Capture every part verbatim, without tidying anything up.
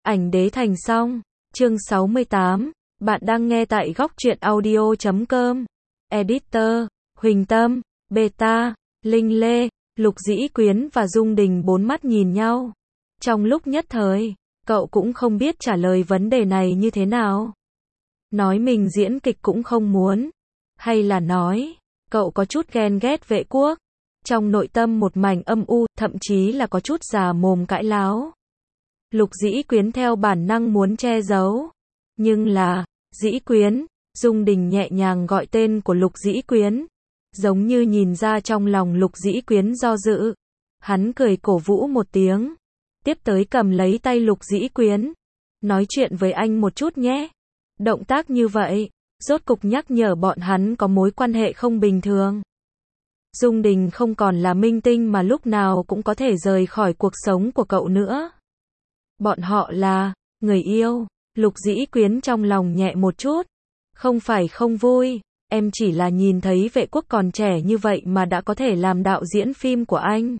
Ảnh đế thành xong. Chương sáu mươi tám. Bạn đang nghe tại góc truyện audio chấm com. Editor, Huỳnh Tâm, Beta, Linh Lê, Lục Dĩ Quyến và Dung Đình bốn mắt nhìn nhau. Trong lúc nhất thời, cậu cũng không biết trả lời vấn đề này như thế nào. Nói mình diễn kịch cũng không muốn. Hay là nói, cậu có chút ghen ghét Vệ Quốc. Trong nội tâm một mảnh âm u, thậm chí là có chút già mồm cãi láo. Lục Dĩ Quyến theo bản năng muốn che giấu. Nhưng là, Dĩ Quyến, Dung Đình nhẹ nhàng gọi tên của Lục Dĩ Quyến. Giống như nhìn ra trong lòng Lục Dĩ Quyến do dự. Hắn cười cổ vũ một tiếng. Tiếp tới cầm lấy tay Lục Dĩ Quyến. Nói chuyện với anh một chút nhé. Động tác như vậy, rốt cục nhắc nhở bọn hắn có mối quan hệ không bình thường. Dung Đình không còn là minh tinh mà lúc nào cũng có thể rời khỏi cuộc sống của cậu nữa. Bọn họ là người yêu. Lục Dĩ Quyến trong lòng nhẹ một chút. Không phải không vui, em chỉ là nhìn thấy Vệ Quốc còn trẻ như vậy mà đã có thể làm đạo diễn phim của anh.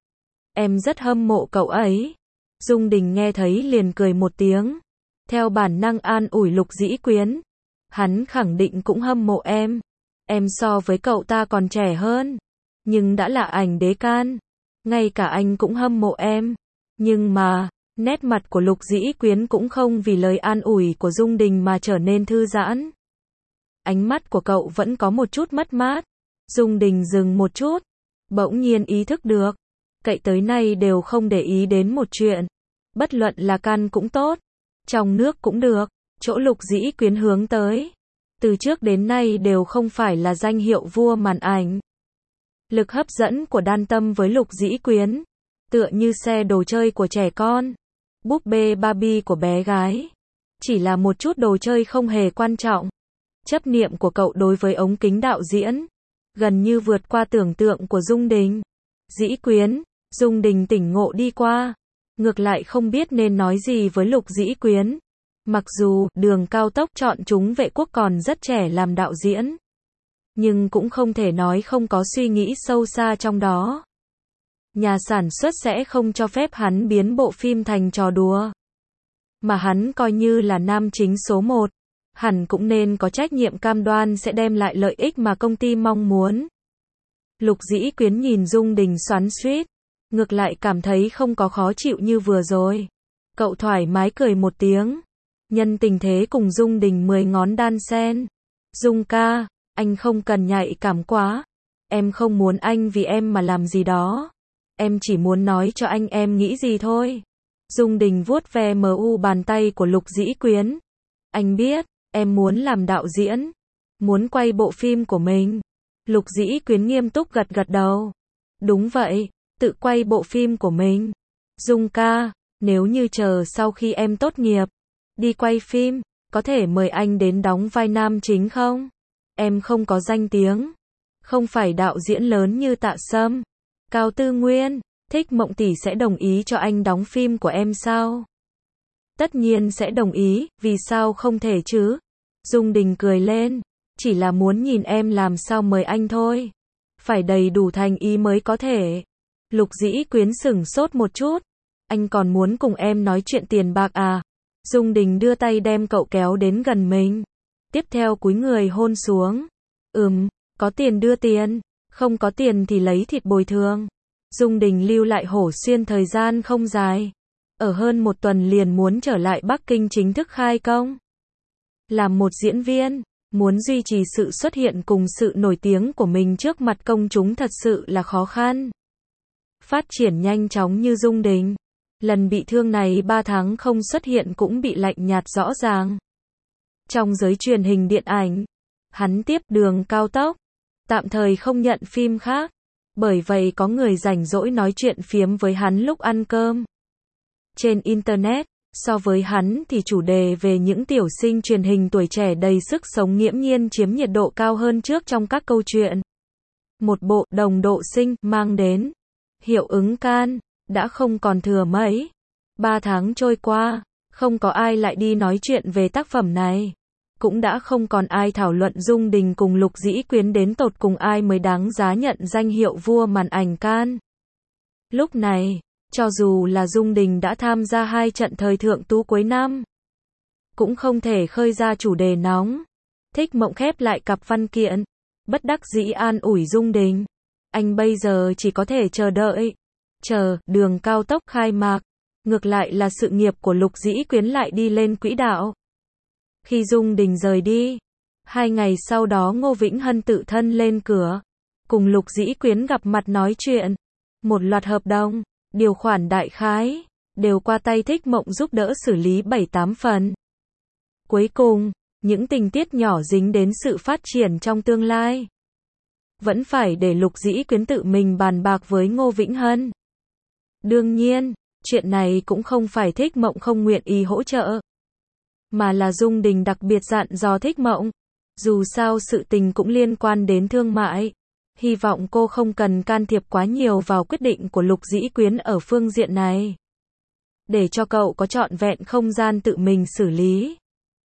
Em rất hâm mộ cậu ấy. Dung Đình nghe thấy liền cười một tiếng. Theo bản năng an ủi Lục Dĩ Quyến. Hắn khẳng định cũng hâm mộ em. Em so với cậu ta còn trẻ hơn. Nhưng đã là ảnh đế can. Ngay cả anh cũng hâm mộ em. Nhưng mà, nét mặt của Lục Dĩ Quyến cũng không vì lời an ủi của Dung Đình mà trở nên thư giãn. Ánh mắt của cậu vẫn có một chút mất mát. Dung Đình dừng một chút. Bỗng nhiên ý thức được. Cậy tới nay đều không để ý đến một chuyện. Bất luận là can cũng tốt. Trong nước cũng được. Chỗ Lục Dĩ Quyến hướng tới. Từ trước đến nay đều không phải là danh hiệu vua màn ảnh. Lực hấp dẫn của Đan Tâm với Lục Dĩ Quyến. Tựa như xe đồ chơi của trẻ con. Búp bê Barbie của bé gái. Chỉ là một chút đồ chơi không hề quan trọng. Chấp niệm của cậu đối với ống kính đạo diễn. Gần như vượt qua tưởng tượng của Dung Đình. Dĩ Quyến, Dung Đình tỉnh ngộ đi qua. Ngược lại không biết nên nói gì với Lục Dĩ Quyến. Mặc dù Đường Cao Tốc chọn chúng Vệ Quốc còn rất trẻ làm đạo diễn. Nhưng cũng không thể nói không có suy nghĩ sâu xa trong đó. Nhà sản xuất sẽ không cho phép hắn biến bộ phim thành trò đùa. Mà hắn coi như là nam chính số một. Hẳn cũng nên có trách nhiệm cam đoan sẽ đem lại lợi ích mà công ty mong muốn. Lục Dĩ Quyến nhìn Dung Đình xoắn xuýt. Ngược lại cảm thấy không có khó chịu như vừa rồi. Cậu thoải mái cười một tiếng. Nhân tình thế cùng Dung Đình mười ngón đan sen. Dung ca, anh không cần nhạy cảm quá. Em không muốn anh vì em mà làm gì đó. Em chỉ muốn nói cho anh em nghĩ gì thôi. Dung Đình vuốt ve mờ u bàn tay của Lục Dĩ Quyến. Anh biết, em muốn làm đạo diễn. Muốn quay bộ phim của mình. Lục Dĩ Quyến nghiêm túc gật gật đầu. Đúng vậy, tự quay bộ phim của mình. Dung ca, nếu như chờ sau khi em tốt nghiệp, đi quay phim, có thể mời anh đến đóng vai nam chính không? Em không có danh tiếng. Không phải đạo diễn lớn như Tạ Sâm, Cao Tư Nguyên, Thích Mộng Tỷ sẽ đồng ý cho anh đóng phim của em sao? Tất nhiên sẽ đồng ý, vì sao không thể chứ? Dung Đình cười lên, chỉ là muốn nhìn em làm sao mời anh thôi. Phải đầy đủ thành ý mới có thể. Lục Dĩ Quyến sửng sốt một chút. Anh còn muốn cùng em nói chuyện tiền bạc à? Dung Đình đưa tay đem cậu kéo đến gần mình. Tiếp theo cúi người hôn xuống. Ừm, có tiền đưa tiền, không có tiền thì lấy thịt bồi thường. Dung Đình lưu lại Hổ Xuyên thời gian không dài. Ở hơn một tuần liền muốn trở lại Bắc Kinh chính thức khai công. Làm một diễn viên, muốn duy trì sự xuất hiện cùng sự nổi tiếng của mình trước mặt công chúng thật sự là khó khăn. Phát triển nhanh chóng như Dung Đình. Lần bị thương này ba tháng không xuất hiện cũng bị lạnh nhạt rõ ràng. Trong giới truyền hình điện ảnh, hắn tiếp Đường Cao Tốc. Tạm thời không nhận phim khác. Bởi vậy có người rảnh rỗi nói chuyện phiếm với hắn lúc ăn cơm. Trên Internet, so với hắn thì chủ đề về những tiểu sinh truyền hình tuổi trẻ đầy sức sống nghiễm nhiên chiếm nhiệt độ cao hơn trước trong các câu chuyện. Một bộ Đồng Độ Sinh mang đến hiệu ứng can đã không còn thừa mấy. Ba tháng trôi qua, không có ai lại đi nói chuyện về tác phẩm này. Cũng đã không còn ai thảo luận Dung Đình cùng Lục Dĩ Quyến đến tột cùng ai mới đáng giá nhận danh hiệu vua màn ảnh can. Lúc này, Cho dù là Dung Đình đã tham gia hai trận thời thượng tú cuối năm, cũng không thể khơi ra chủ đề nóng. Thích Mộng khép lại cặp văn kiện, bất đắc dĩ an ủi Dung Đình. Anh bây giờ chỉ có thể chờ đợi. Chờ, đường cao tốc khai mạc. Ngược lại là sự nghiệp của Lục Dĩ Quyến lại đi lên quỹ đạo. Khi Dung Đình rời đi, hai ngày sau đó Ngô Vĩnh Hân tự thân lên cửa, cùng Lục Dĩ Quyến gặp mặt nói chuyện. Một loạt hợp đồng, điều khoản đại khái, đều qua tay Thích Mộng giúp đỡ xử lý bảy tám phần. Cuối cùng, những tình tiết nhỏ dính đến sự phát triển trong tương lai, vẫn phải để Lục Dĩ Quyến tự mình bàn bạc với Ngô Vĩnh Hân. Đương nhiên, chuyện này cũng không phải Thích Mộng không nguyện ý hỗ trợ, mà là Dung Đình đặc biệt dặn dò Thích Mộng. Dù sao sự tình cũng liên quan đến thương mại, hy vọng cô không cần can thiệp quá nhiều vào quyết định của Lục Dĩ Quyến ở phương diện này, để cho cậu có trọn vẹn không gian tự mình xử lý.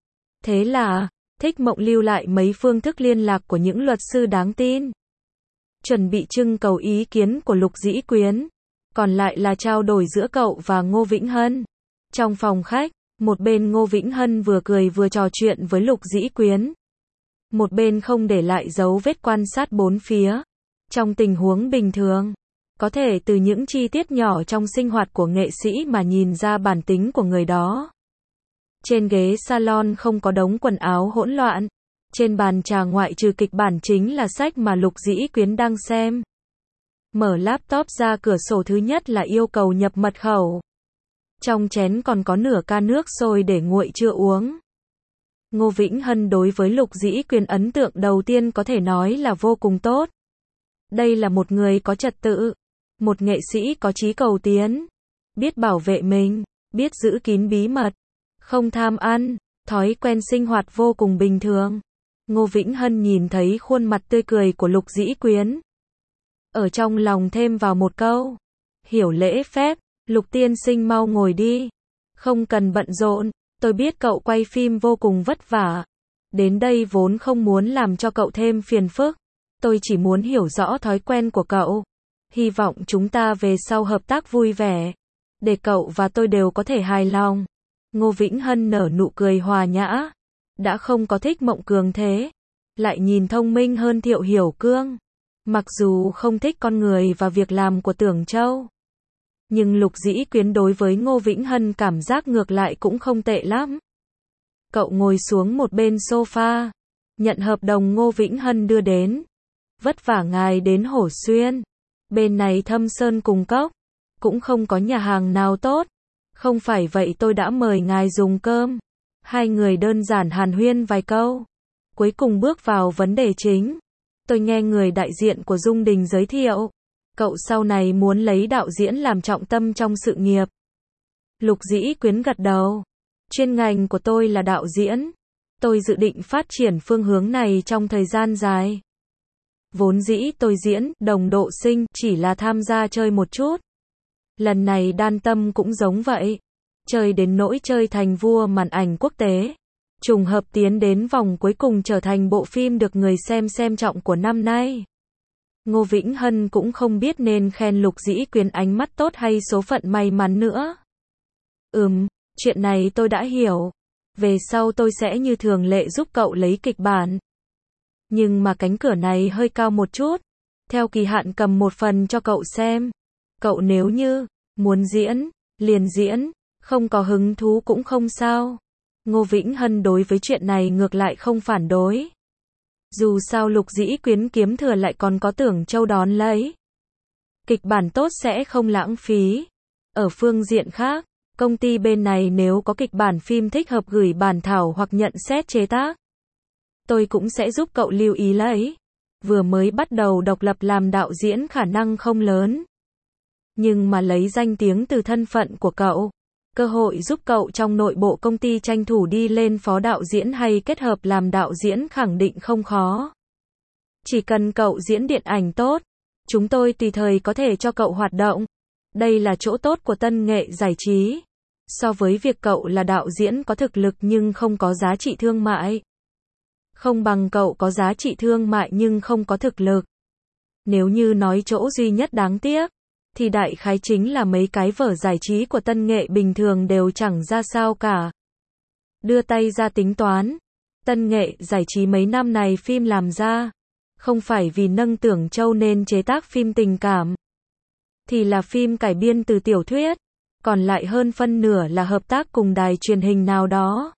Thế là, Thích Mộng lưu lại mấy phương thức liên lạc của những luật sư đáng tin, chuẩn bị trưng cầu ý kiến của Lục Dĩ Quyến, còn lại là trao đổi giữa cậu và Ngô Vĩnh Hân. Trong phòng khách, một bên Ngô Vĩnh Hân vừa cười vừa trò chuyện với Lục Dĩ Quyến, một bên không để lại dấu vết quan sát bốn phía. Trong tình huống bình thường, có thể từ những chi tiết nhỏ trong sinh hoạt của nghệ sĩ mà nhìn ra bản tính của người đó. Trên ghế salon không có đống quần áo hỗn loạn. Trên bàn trà ngoại trừ kịch bản chính là sách mà Lục Dĩ Quyến đang xem. Mở laptop ra, cửa sổ thứ nhất là yêu cầu nhập mật khẩu. Trong chén còn có nửa ca nước sôi để nguội chưa uống. Ngô Vĩnh Hân đối với Lục Dĩ Quyến ấn tượng đầu tiên có thể nói là vô cùng tốt. Đây là một người có trật tự, một nghệ sĩ có chí cầu tiến, biết bảo vệ mình, biết giữ kín bí mật, không tham ăn, thói quen sinh hoạt vô cùng bình thường. Ngô Vĩnh Hân nhìn thấy khuôn mặt tươi cười của Lục Dĩ Quyến, ở trong lòng thêm vào một câu: hiểu lễ phép. Lục tiên sinh mau ngồi đi, không cần bận rộn, tôi biết cậu quay phim vô cùng vất vả, đến đây vốn không muốn làm cho cậu thêm phiền phức, tôi chỉ muốn hiểu rõ thói quen của cậu, hy vọng chúng ta về sau hợp tác vui vẻ, để cậu và tôi đều có thể hài lòng. Ngô Vĩnh Hân nở nụ cười hòa nhã, đã không có Thích Mộng cường thế, lại nhìn thông minh hơn Thiệu Hiểu Cương. Mặc dù không thích con người và việc làm của Tưởng Châu, nhưng Lục Dĩ Quyến đối với Ngô Vĩnh Hân cảm giác ngược lại cũng không tệ lắm. Cậu ngồi xuống một bên sofa, nhận hợp đồng Ngô Vĩnh Hân đưa đến. Vất vả ngài đến Hổ Xuyên, bên này Thâm Sơn cùng cốc, cũng không có nhà hàng nào tốt, không phải vậy tôi đã mời ngài dùng cơm. Hai người đơn giản hàn huyên vài câu, cuối cùng bước vào vấn đề chính. Tôi nghe người đại diện của Dung Đình giới thiệu, cậu sau này muốn lấy đạo diễn làm trọng tâm trong sự nghiệp. Lục Dĩ Quyến gật đầu. Chuyên ngành của tôi là đạo diễn. Tôi dự định phát triển phương hướng này trong thời gian dài. Vốn dĩ tôi diễn Đồng Độ Sinh chỉ là tham gia chơi một chút. Lần này Đan Tâm cũng giống vậy. Chơi đến nỗi chơi thành vua màn ảnh quốc tế. Trùng hợp tiến đến vòng cuối cùng trở thành bộ phim được người xem xem trọng của năm nay. Ngô Vĩnh Hân cũng không biết nên khen Lục Dĩ Quyến ánh mắt tốt hay số phận may mắn nữa. Ừm, chuyện này tôi đã hiểu. Về sau tôi sẽ như thường lệ giúp cậu lấy kịch bản. Nhưng mà cánh cửa này hơi cao một chút. Theo kỳ hạn cầm một phần cho cậu xem. Cậu nếu như muốn diễn, liền diễn, không có hứng thú cũng không sao. Ngô Vĩnh Hân đối với chuyện này ngược lại không phản đối. Dù sao Lục Dĩ Quyến kiếm thừa lại còn có Tưởng Châu đón lấy. Kịch bản tốt sẽ không lãng phí. Ở phương diện khác, công ty bên này nếu có kịch bản phim thích hợp gửi bản thảo hoặc nhận xét chế tác, tôi cũng sẽ giúp cậu lưu ý lấy. Vừa mới bắt đầu độc lập làm đạo diễn khả năng không lớn. Nhưng mà lấy danh tiếng từ thân phận của cậu, cơ hội giúp cậu trong nội bộ công ty tranh thủ đi lên phó đạo diễn hay kết hợp làm đạo diễn khẳng định không khó. Chỉ cần cậu diễn điện ảnh tốt, chúng tôi tùy thời có thể cho cậu hoạt động. Đây là chỗ tốt của tân nghệ giải trí. So với việc cậu là đạo diễn có thực lực nhưng không có giá trị thương mại. Không bằng cậu có giá trị thương mại nhưng không có thực lực. Nếu như nói chỗ duy nhất đáng tiếc, thì đại khái chính là mấy cái vở giải trí của tân nghệ bình thường đều chẳng ra sao cả. Đưa tay ra tính toán, tân nghệ giải trí mấy năm này phim làm ra, không phải vì nâng Tưởng Châu nên chế tác phim tình cảm, thì là phim cải biên từ tiểu thuyết, còn lại hơn phân nửa là hợp tác cùng đài truyền hình nào đó.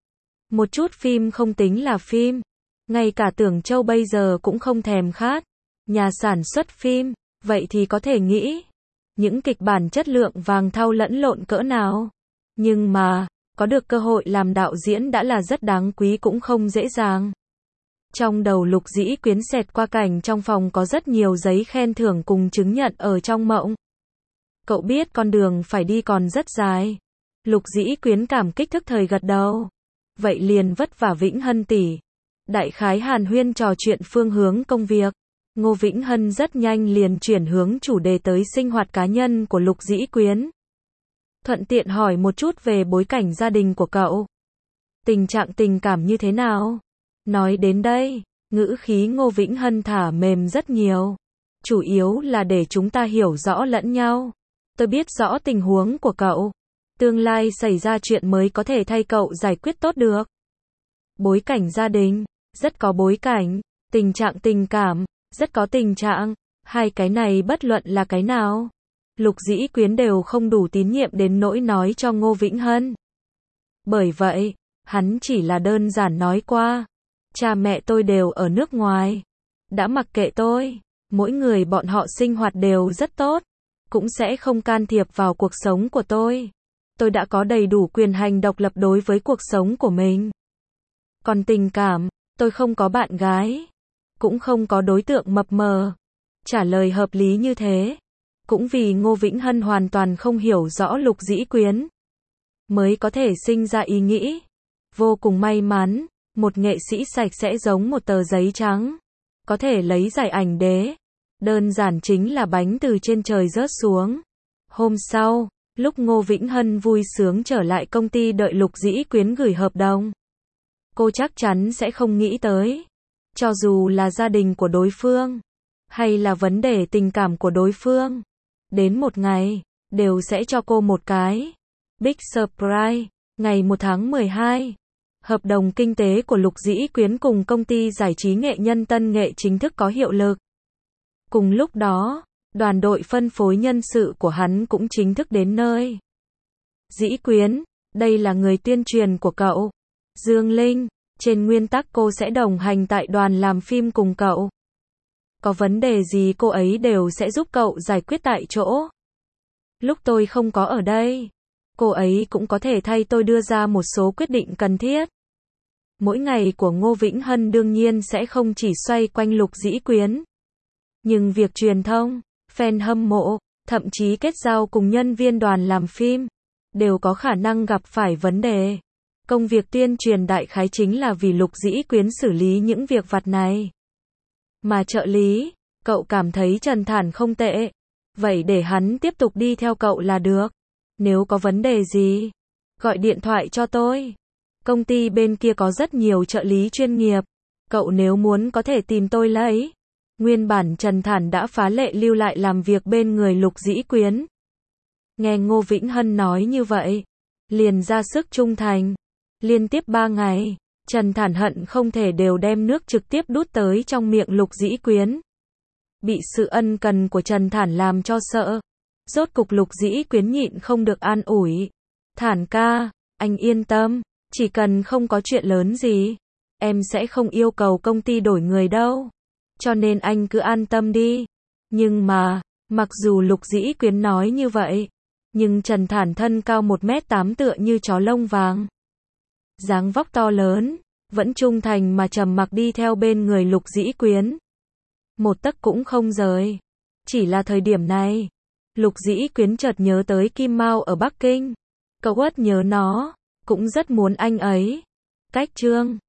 Một chút phim không tính là phim, ngay cả Tưởng Châu bây giờ cũng không thèm khát. Nhà sản xuất phim, vậy thì có thể nghĩ, những kịch bản chất lượng vàng thau lẫn lộn cỡ nào. Nhưng mà, có được cơ hội làm đạo diễn đã là rất đáng quý cũng không dễ dàng. Trong đầu Lục Dĩ Quyến xẹt qua cảnh trong phòng có rất nhiều giấy khen thưởng cùng chứng nhận ở trong mộng. Cậu biết con đường phải đi còn rất dài. Lục Dĩ Quyến cảm kích thức thời gật đầu. Vậy liền vất vả Vĩnh Hân tỷ. Đại khái hàn huyên trò chuyện phương hướng công việc. Ngô Vĩnh Hân rất nhanh liền chuyển hướng chủ đề tới sinh hoạt cá nhân của Lục Dĩ Quyến. Thuận tiện hỏi một chút về bối cảnh gia đình của cậu. Tình trạng tình cảm như thế nào? Nói đến đây, ngữ khí Ngô Vĩnh Hân thả mềm rất nhiều. Chủ yếu là để chúng ta hiểu rõ lẫn nhau. Tôi biết rõ tình huống của cậu. Tương lai xảy ra chuyện mới có thể thay cậu giải quyết tốt được. Bối cảnh gia đình, rất có bối cảnh. Tình trạng tình cảm, rất có tình trạng. Hai cái này bất luận là cái nào. Lục Dĩ Quyến đều không đủ tín nhiệm đến nỗi nói cho Ngô Vĩnh Hân. Bởi vậy, hắn chỉ là đơn giản nói qua. Cha mẹ tôi đều ở nước ngoài. Đã mặc kệ tôi. Mỗi người bọn họ sinh hoạt đều rất tốt. Cũng sẽ không can thiệp vào cuộc sống của tôi. Tôi đã có đầy đủ quyền hành độc lập đối với cuộc sống của mình. Còn tình cảm, tôi không có bạn gái. Cũng không có đối tượng mập mờ. Trả lời hợp lý như thế. Cũng vì Ngô Vĩnh Hân hoàn toàn không hiểu rõ Lục Dĩ Quyến. Mới có thể sinh ra ý nghĩ. Vô cùng may mắn, một nghệ sĩ sạch sẽ giống một tờ giấy trắng. Có thể lấy giải ảnh đế. Đơn giản chính là bánh từ trên trời rớt xuống. Hôm sau, lúc Ngô Vĩnh Hân vui sướng trở lại công ty đợi Lục Dĩ Quyến gửi hợp đồng. Cô chắc chắn sẽ không nghĩ tới. Cho dù là gia đình của đối phương, hay là vấn đề tình cảm của đối phương. Đến một ngày, đều sẽ cho cô một cái big surprise. Ngày một tháng mười hai, hợp đồng kinh tế của Lục Dĩ Quyến cùng công ty giải trí nghệ nhân Tân Nghệ chính thức có hiệu lực. Cùng lúc đó, đoàn đội phân phối nhân sự của hắn cũng chính thức đến nơi. Dĩ Quyến, đây là người tuyên truyền của cậu. Dương Linh, trên nguyên tắc cô sẽ đồng hành tại đoàn làm phim cùng cậu. Có vấn đề gì cô ấy đều sẽ giúp cậu giải quyết tại chỗ. Lúc tôi không có ở đây, cô ấy cũng có thể thay tôi đưa ra một số quyết định cần thiết. Mỗi ngày của Ngô Vĩnh Hân đương nhiên sẽ không chỉ xoay quanh Lục Dĩ Quyến. Nhưng việc truyền thông, fan hâm mộ, thậm chí kết giao cùng nhân viên đoàn làm phim, đều có khả năng gặp phải vấn đề. Công việc tuyên truyền đại khái chính là vì Lục Dĩ Quyến xử lý những việc vặt này. Mà trợ lý, cậu cảm thấy Trần Thản không tệ. Vậy để hắn tiếp tục đi theo cậu là được. Nếu có vấn đề gì, gọi điện thoại cho tôi. Công ty bên kia có rất nhiều trợ lý chuyên nghiệp. Cậu nếu muốn có thể tìm tôi lấy. Nguyên bản Trần Thản đã phá lệ lưu lại làm việc bên người Lục Dĩ Quyến. Nghe Ngô Vĩnh Hân nói như vậy, liền ra sức trung thành. Liên tiếp ba ngày, Trần Thản hận không thể đều đem nước trực tiếp đút tới trong miệng Lục Dĩ Quyến. Bị sự ân cần của Trần Thản làm cho sợ. Rốt cục Lục Dĩ Quyến nhịn không được an ủi. Thản ca, anh yên tâm, chỉ cần không có chuyện lớn gì, em sẽ không yêu cầu công ty đổi người đâu. Cho nên anh cứ an tâm đi. Nhưng mà, mặc dù Lục Dĩ Quyến nói như vậy, nhưng Trần Thản thân cao một mét tám tựa như chó lông vàng. Dáng vóc to lớn, vẫn trung thành mà trầm mặc đi theo bên người Lục Dĩ Quyến. Một tấc cũng không rời. Chỉ là thời điểm này, Lục Dĩ Quyến chợt nhớ tới Kim Mao ở Bắc Kinh. Cậu uất nhớ nó, cũng rất muốn anh ấy. Cách chương